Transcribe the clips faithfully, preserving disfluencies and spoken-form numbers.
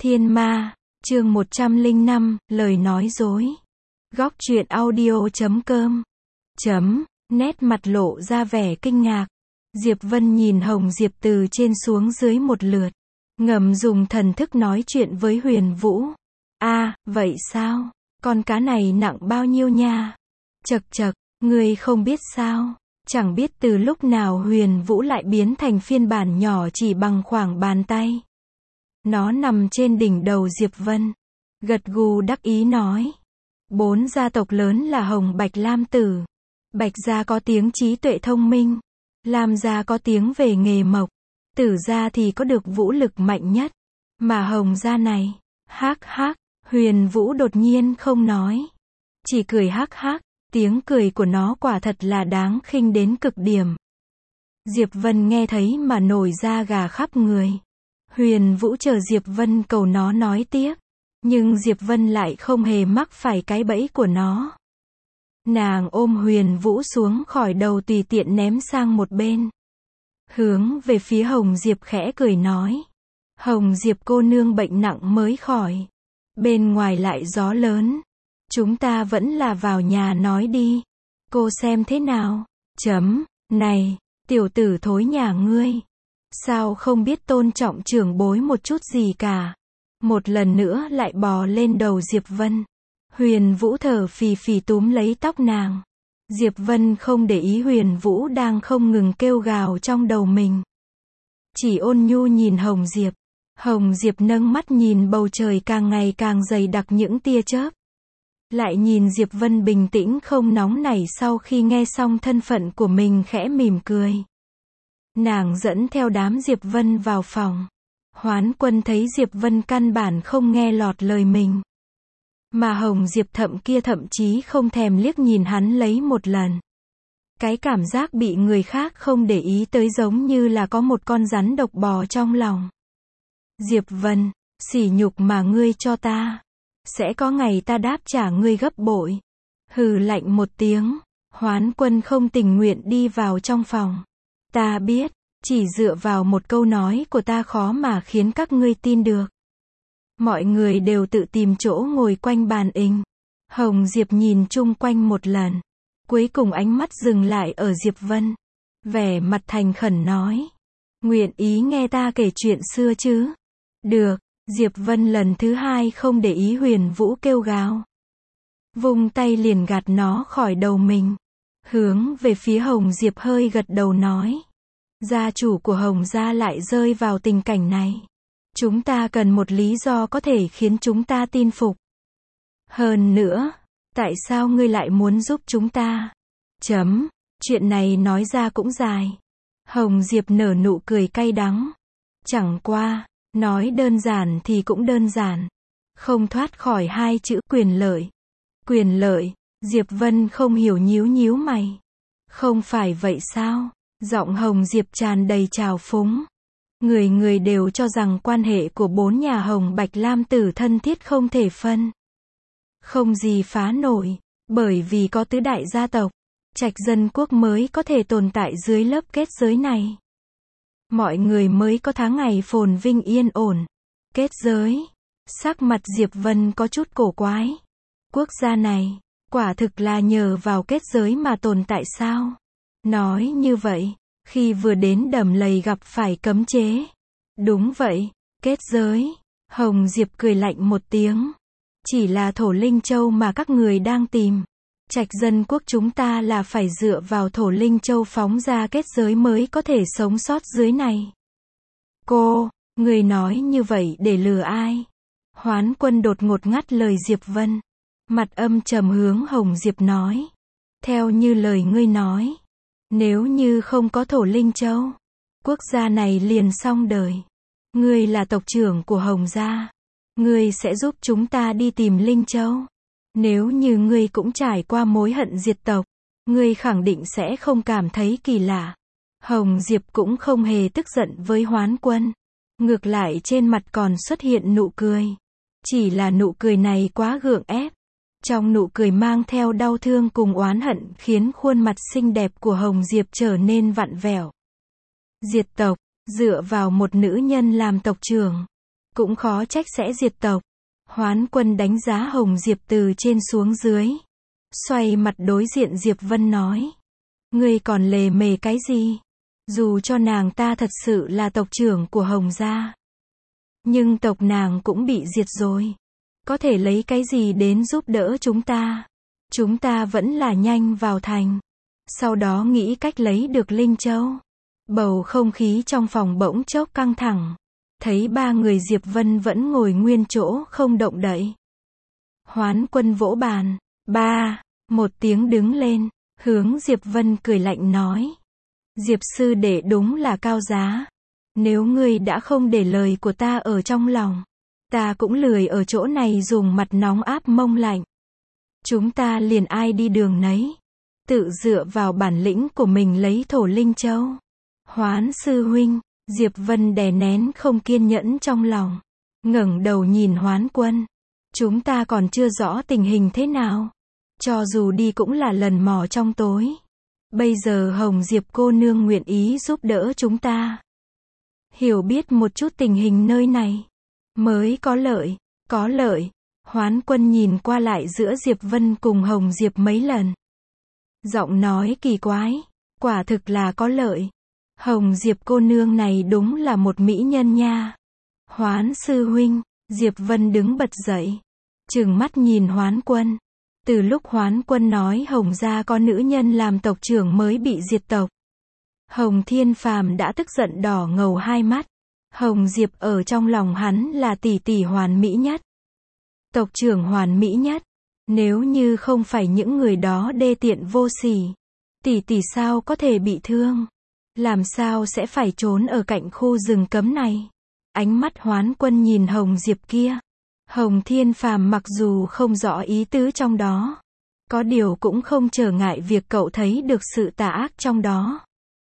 Thiên Ma, chương một trăm lẻ năm, lời nói dối. Góc truyện audio chấm com chấm nét mặt lộ ra vẻ kinh ngạc. Diệp Vân nhìn Hồng Diệp từ trên xuống dưới một lượt, ngầm dùng thần thức nói chuyện với Huyền Vũ. A, à, vậy sao? Con cá này nặng bao nhiêu nha? Chậc chậc, ngươi không biết sao? Chẳng biết từ lúc nào Huyền Vũ lại biến thành phiên bản nhỏ chỉ bằng khoảng bàn tay. Nó nằm trên đỉnh đầu Diệp Vân, gật gù đắc ý nói. Bốn gia tộc lớn là Hồng Bạch Lam Tử. Bạch gia có tiếng trí tuệ thông minh, Lam gia có tiếng về nghề mộc, Tử gia thì có được vũ lực mạnh nhất. Mà Hồng gia này, hắc hắc, Huyền Vũ đột nhiên không nói, chỉ cười hắc hắc, tiếng cười của nó quả thật là đáng khinh đến cực điểm. Diệp Vân nghe thấy mà nổi da gà khắp người. Huyền Vũ chờ Diệp Vân cầu nó nói tiếp, nhưng Diệp Vân lại không hề mắc phải cái bẫy của nó. Nàng ôm Huyền Vũ xuống khỏi đầu tùy tiện ném sang một bên, hướng về phía Hồng Diệp khẽ cười nói. Hồng Diệp cô nương bệnh nặng mới khỏi, bên ngoài lại gió lớn, chúng ta vẫn là vào nhà nói đi, cô xem thế nào. Chấm, này, tiểu tử thối nhà ngươi, sao không biết tôn trọng trưởng bối một chút gì cả. Một lần nữa lại bò lên đầu Diệp Vân. Huyền Vũ thở phì phì túm lấy tóc nàng. Diệp Vân không để ý Huyền Vũ đang không ngừng kêu gào trong đầu mình, chỉ ôn nhu nhìn Hồng Diệp. Hồng Diệp nâng mắt nhìn bầu trời càng ngày càng dày đặc những tia chớp, lại nhìn Diệp Vân bình tĩnh không nóng nảy. Sau khi nghe xong thân phận của mình khẽ mỉm cười, nàng dẫn theo đám Diệp Vân vào phòng. Hoán Quân thấy Diệp Vân căn bản không nghe lọt lời mình, mà Hồng Diệp thậm kia thậm chí không thèm liếc nhìn hắn lấy một lần. Cái cảm giác bị người khác không để ý tới giống như là có một con rắn độc bò trong lòng. Diệp Vân, sỉ nhục mà ngươi cho ta, sẽ có ngày ta đáp trả ngươi gấp bội. Hừ lạnh một tiếng, Hoán Quân không tình nguyện đi vào trong phòng. Ta biết, chỉ dựa vào một câu nói của ta khó mà khiến các ngươi tin được. Mọi người đều tự tìm chỗ ngồi quanh bàn ình. Hồng Diệp nhìn chung quanh một lần, cuối cùng ánh mắt dừng lại ở Diệp Vân, vẻ mặt thành khẩn nói. Nguyện ý nghe ta kể chuyện xưa chứ? Được. Diệp Vân lần thứ hai không để ý Huyền Vũ kêu gào, vung tay liền gạt nó khỏi đầu mình, hướng về phía Hồng Diệp hơi gật đầu nói. Gia chủ của Hồng gia lại rơi vào tình cảnh này, chúng ta cần một lý do có thể khiến chúng ta tin phục. Hơn nữa, tại sao ngươi lại muốn giúp chúng ta? Chấm, chuyện này nói ra cũng dài. Hồng Diệp nở nụ cười cay đắng. Chẳng qua, nói đơn giản thì cũng đơn giản, không thoát khỏi hai chữ quyền lợi. Quyền lợi, Diệp Vân không hiểu nhíu nhíu mày. Không phải vậy sao? Giọng Hồng Diệp tràn đầy trào phúng. Người người đều cho rằng quan hệ của bốn nhà Hồng Bạch Lam Tử thân thiết không thể phân, không gì phá nổi, bởi vì có tứ đại gia tộc, Trạch Dân Quốc mới có thể tồn tại dưới lớp kết giới này. Mọi người mới có tháng ngày phồn vinh yên ổn. Kết giới. Sắc mặt Diệp Vân có chút cổ quái. Quốc gia này, quả thực là nhờ vào kết giới mà tồn tại sao? Nói như vậy, khi vừa đến Đầm Lầy gặp phải cấm chế. Đúng vậy, kết giới. Hồng Diệp cười lạnh một tiếng. Chỉ là Thổ Linh Châu mà các người đang tìm. Trạch Dân Quốc chúng ta là phải dựa vào Thổ Linh Châu phóng ra kết giới mới có thể sống sót dưới này. Cô, người nói như vậy để lừa ai? Hoán Quân đột ngột ngắt lời Diệp Vân, mặt âm trầm hướng Hồng Diệp nói. Theo như lời ngươi nói, nếu như không có Thổ Linh Châu, quốc gia này liền xong đời. Ngươi là tộc trưởng của Hồng gia, ngươi sẽ giúp chúng ta đi tìm Linh Châu. Nếu như ngươi cũng trải qua mối hận diệt tộc, ngươi khẳng định sẽ không cảm thấy kỳ lạ. Hồng Diệp cũng không hề tức giận với Hoán Quân, ngược lại trên mặt còn xuất hiện nụ cười. Chỉ là nụ cười này quá gượng ép, trong nụ cười mang theo đau thương cùng oán hận khiến khuôn mặt xinh đẹp của Hồng Diệp trở nên vặn vẹo. Diệt tộc, dựa vào một nữ nhân làm tộc trưởng, cũng khó trách sẽ diệt tộc. Hoán Quân đánh giá Hồng Diệp từ trên xuống dưới. Xoay mặt đối diện Diệp Vân nói. Ngươi còn lề mề cái gì? Dù cho nàng ta thật sự là tộc trưởng của Hồng gia, nhưng tộc nàng cũng bị diệt rồi. Có thể lấy cái gì đến giúp đỡ chúng ta? Chúng ta vẫn là nhanh vào thành. Sau đó nghĩ cách lấy được Linh Châu. Bầu không khí trong phòng bỗng chốc căng thẳng. Thấy ba người Diệp Vân vẫn ngồi nguyên chỗ không động đậy. Hoán Quân vỗ bàn. Ba, một tiếng đứng lên, hướng Diệp Vân cười lạnh nói. Diệp sư đệ đúng là cao giá. Nếu ngươi đã không để lời của ta ở trong lòng, ta cũng lười ở chỗ này dùng mặt nóng áp mông lạnh. Chúng ta liền ai đi đường nấy. Tự dựa vào bản lĩnh của mình lấy thổ Linh Châu. Hoán sư huynh, Diệp Vân đè nén không kiên nhẫn trong lòng. Ngẩng đầu nhìn Hoán Quân. Chúng ta còn chưa rõ tình hình thế nào. Cho dù đi cũng là lần mò trong tối. Bây giờ Hồng Diệp cô nương nguyện ý giúp đỡ chúng ta. Hiểu biết một chút tình hình nơi này. Mới có lợi, có lợi. Hoán Quân nhìn qua lại giữa Diệp Vân cùng Hồng Diệp mấy lần. Giọng nói kỳ quái. Quả thực là có lợi. Hồng Diệp cô nương này đúng là một mỹ nhân nha. Hoán sư huynh, Diệp Vân đứng bật dậy. Trừng mắt nhìn Hoán Quân. Từ lúc Hoán Quân nói Hồng gia có nữ nhân làm tộc trưởng mới bị diệt tộc, Hồng Thiên Phàm đã tức giận đỏ ngầu hai mắt. Hồng Diệp ở trong lòng hắn là tỷ tỷ hoàn mỹ nhất. Tộc trưởng hoàn mỹ nhất. Nếu như không phải những người đó đê tiện vô sỉ, tỷ tỷ sao có thể bị thương? Làm sao sẽ phải trốn ở cạnh khu rừng cấm này? Ánh mắt Hoán Quân nhìn Hồng Diệp kia. Hồng Thiên Phàm mặc dù không rõ ý tứ trong đó, có điều cũng không trở ngại việc cậu thấy được sự tà ác trong đó.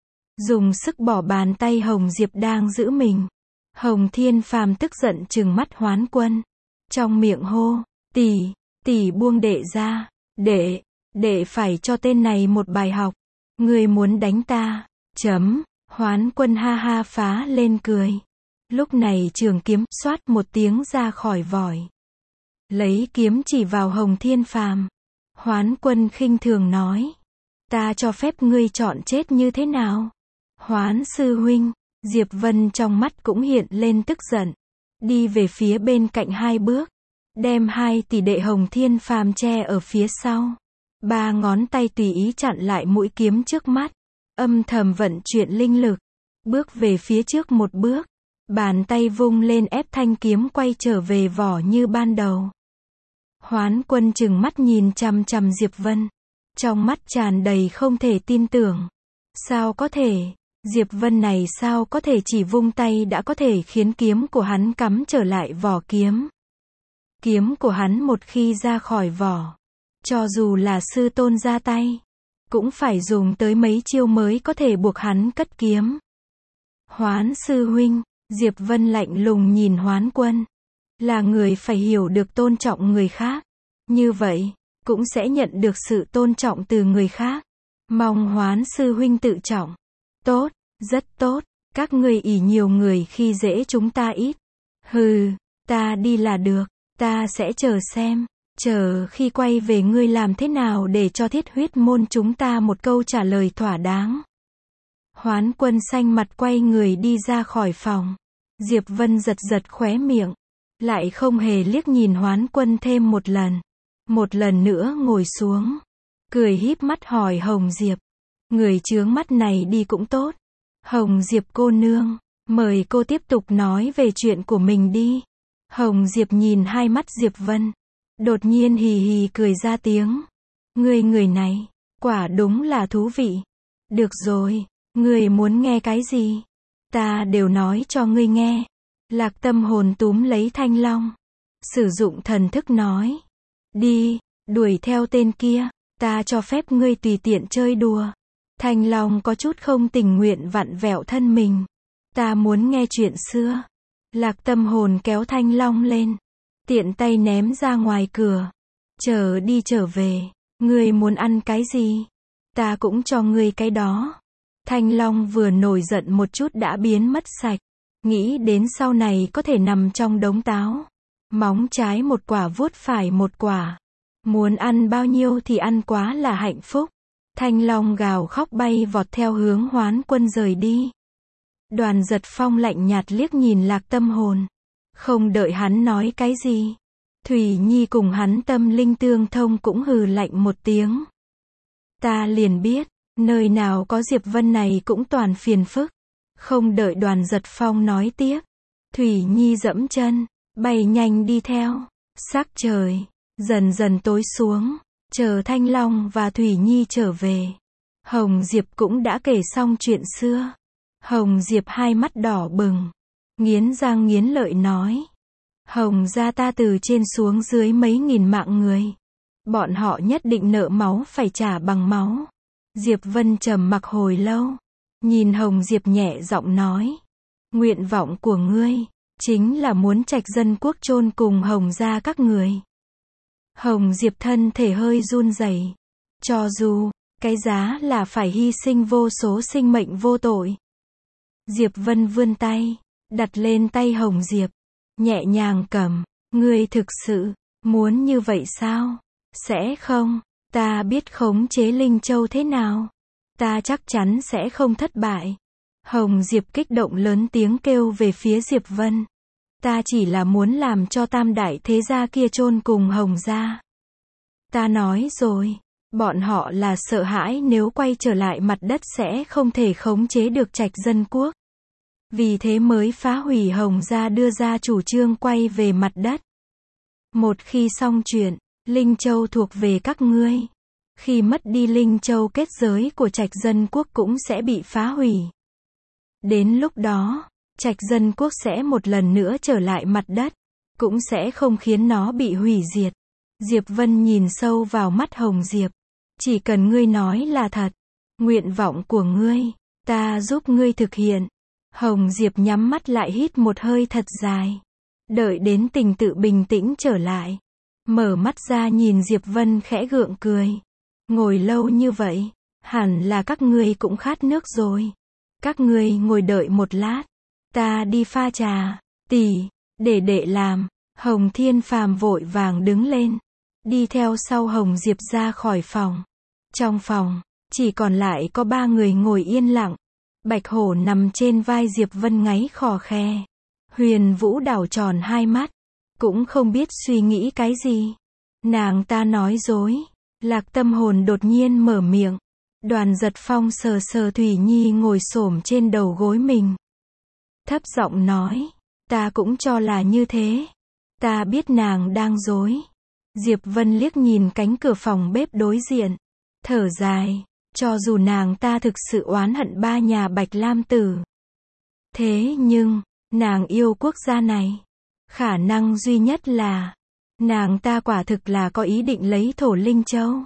Dùng sức bỏ bàn tay Hồng Diệp đang giữ mình. Hồng Thiên Phàm tức giận trừng mắt Hoán Quân. Trong miệng hô, tỷ, tỷ buông đệ ra, đệ, đệ phải cho tên này một bài học. Ngươi muốn đánh ta, chấm, Hoán Quân ha ha phá lên cười. Lúc này trường kiếm xoát một tiếng ra khỏi vỏ. Lấy kiếm chỉ vào Hồng Thiên Phàm. Hoán Quân khinh thường nói. Ta cho phép ngươi chọn chết như thế nào? Hoán sư huynh, Diệp Vân trong mắt cũng hiện lên tức giận. Đi về phía bên cạnh hai bước. Đem hai tỷ đệ Hồng Thiên Phàm che ở phía sau. Ba ngón tay tùy ý chặn lại mũi kiếm trước mắt. Âm thầm vận chuyển linh lực. Bước về phía trước một bước. Bàn tay vung lên ép thanh kiếm quay trở về vỏ như ban đầu. Hoán Quân trừng mắt nhìn chằm chằm Diệp Vân. Trong mắt tràn đầy không thể tin tưởng. Sao có thể? Diệp Vân này sao có thể chỉ vung tay đã có thể khiến kiếm của hắn cắm trở lại vỏ kiếm. Kiếm của hắn một khi ra khỏi vỏ, cho dù là sư tôn ra tay, cũng phải dùng tới mấy chiêu mới có thể buộc hắn cất kiếm. Hoán sư huynh, Diệp Vân lạnh lùng nhìn Hoán Quân. Là người phải hiểu được tôn trọng người khác. Như vậy, cũng sẽ nhận được sự tôn trọng từ người khác. Mong Hoán sư huynh tự trọng. Tốt, rất tốt. Các ngươi ỷ nhiều người khi dễ chúng ta ít. Hừ, ta đi là được. Ta sẽ chờ xem. Chờ khi quay về ngươi làm thế nào để cho Thiết Huyết môn chúng ta một câu trả lời thỏa đáng. Hoán Quân xanh mặt quay người đi ra khỏi phòng. Diệp Vân giật giật khóe miệng. Lại không hề liếc nhìn Hoán Quân thêm một lần. Một lần nữa ngồi xuống. Cười híp mắt hỏi Hồng Diệp. Người chướng mắt này đi cũng tốt. Hồng Diệp cô nương, mời cô tiếp tục nói về chuyện của mình đi. Hồng Diệp nhìn hai mắt Diệp Vân. Đột nhiên hì hì cười ra tiếng. Ngươi người này, quả đúng là thú vị. Được rồi, ngươi muốn nghe cái gì? Ta đều nói cho ngươi nghe. Lạc Tâm hồn túm lấy Thanh Long. Sử dụng thần thức nói. Đi, đuổi theo tên kia. Ta cho phép ngươi tùy tiện chơi đùa. Thanh Long có chút không tình nguyện vặn vẹo thân mình. Ta muốn nghe chuyện xưa. Lạc Tâm hồn kéo Thanh Long lên. Tiện tay ném ra ngoài cửa. Chờ đi trở về. Ngươi muốn ăn cái gì? Ta cũng cho ngươi cái đó. Thanh Long vừa nổi giận một chút đã biến mất sạch. Nghĩ đến sau này có thể nằm trong đống táo. Móng trái một quả vuốt phải một quả. Muốn ăn bao nhiêu thì ăn, quá là hạnh phúc. Thanh Long gào khóc bay vọt theo hướng Hoán Quân rời đi. Đoàn Giật Phong lạnh nhạt liếc nhìn Lạc Tâm Hồn. Không đợi hắn nói cái gì. Thủy Nhi cùng hắn tâm linh tương thông cũng hừ lạnh một tiếng. Ta liền biết, nơi nào có Diệp Vân này cũng toàn phiền phức. Không đợi Đoàn Giật Phong nói tiếp. Thủy Nhi dẫm chân, bay nhanh đi theo. Sắc trời dần dần tối xuống. Chờ Thanh Long và Thủy Nhi trở về. Hồng Diệp cũng đã kể xong chuyện xưa. Hồng Diệp hai mắt đỏ bừng. Nghiến răng nghiến lợi nói. Hồng gia ta từ trên xuống dưới mấy nghìn mạng người. Bọn họ nhất định nợ máu phải trả bằng máu. Diệp Vân trầm mặc hồi lâu. Nhìn Hồng Diệp nhẹ giọng nói. Nguyện vọng của ngươi, chính là muốn Trạch Dân Quốc chôn cùng Hồng gia các người. Hồng Diệp thân thể hơi run rẩy. Cho dù, cái giá là phải hy sinh vô số sinh mệnh vô tội. Diệp Vân vươn tay, đặt lên tay Hồng Diệp. Nhẹ nhàng cầm. Ngươi thực sự, muốn như vậy sao? Sẽ không. Ta biết khống chế Linh Châu thế nào. Ta chắc chắn sẽ không thất bại. Hồng Diệp kích động lớn tiếng kêu về phía Diệp Vân. Ta chỉ là muốn làm cho tam đại thế gia kia chôn cùng Hồng gia. Ta nói rồi, bọn họ là sợ hãi nếu quay trở lại mặt đất sẽ không thể khống chế được Trạch Dân Quốc. Vì thế mới phá hủy Hồng gia đưa ra chủ trương quay về mặt đất. Một khi xong chuyện, Linh Châu thuộc về các ngươi. Khi mất đi Linh Châu, kết giới của Trạch Dân Quốc cũng sẽ bị phá hủy. Đến lúc đó, Trạch Dân Quốc sẽ một lần nữa trở lại mặt đất, cũng sẽ không khiến nó bị hủy diệt. Diệp Vân nhìn sâu vào mắt Hồng Diệp. Chỉ cần ngươi nói là thật, nguyện vọng của ngươi, ta giúp ngươi thực hiện. Hồng Diệp nhắm mắt lại hít một hơi thật dài. Đợi đến tình tự bình tĩnh trở lại. Mở mắt ra nhìn Diệp Vân khẽ gượng cười. Ngồi lâu như vậy, hẳn là các ngươi cũng khát nước rồi. Các ngươi ngồi đợi một lát. Ta đi pha trà. Tỷ, để đệ làm. Hồng Thiên Phàm vội vàng đứng lên. Đi theo sau Hồng Diệp ra khỏi phòng. Trong phòng, chỉ còn lại có ba người ngồi yên lặng. Bạch Hổ nằm trên vai Diệp Vân ngáy khò khè. Huyền Vũ đảo tròn hai mắt. Cũng không biết suy nghĩ cái gì. Nàng ta nói dối. Lạc Tâm Hồn đột nhiên mở miệng. Đoàn Giật Phong sờ sờ Thủy Nhi ngồi xổm trên đầu gối mình. Thấp giọng nói. Ta cũng cho là như thế. Ta biết nàng đang dối. Diệp Vân liếc nhìn cánh cửa phòng bếp đối diện. Thở dài. Cho dù nàng ta thực sự oán hận ba nhà Bạch Lam Tử. Thế nhưng, nàng yêu quốc gia này. Khả năng duy nhất là, nàng ta quả thực là có ý định lấy thổ Linh Châu.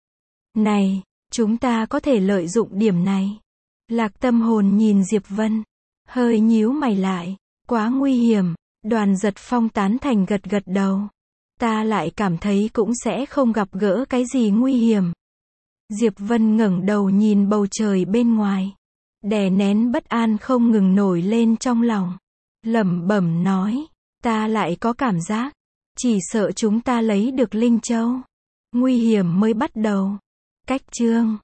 Này, chúng ta có thể lợi dụng điểm này. Lạc Tâm Hồn nhìn Diệp Vân. Hơi nhíu mày lại. Quá nguy hiểm. Đoàn Giật Phong tán thành gật gật đầu. Ta lại cảm thấy cũng sẽ không gặp gỡ cái gì nguy hiểm. Diệp Vân ngẩng đầu nhìn bầu trời bên ngoài. Đè nén bất an không ngừng nổi lên trong lòng. Lẩm bẩm nói. Ta lại có cảm giác. Chỉ sợ chúng ta lấy được Linh Châu. Nguy hiểm mới bắt đầu. Cách chương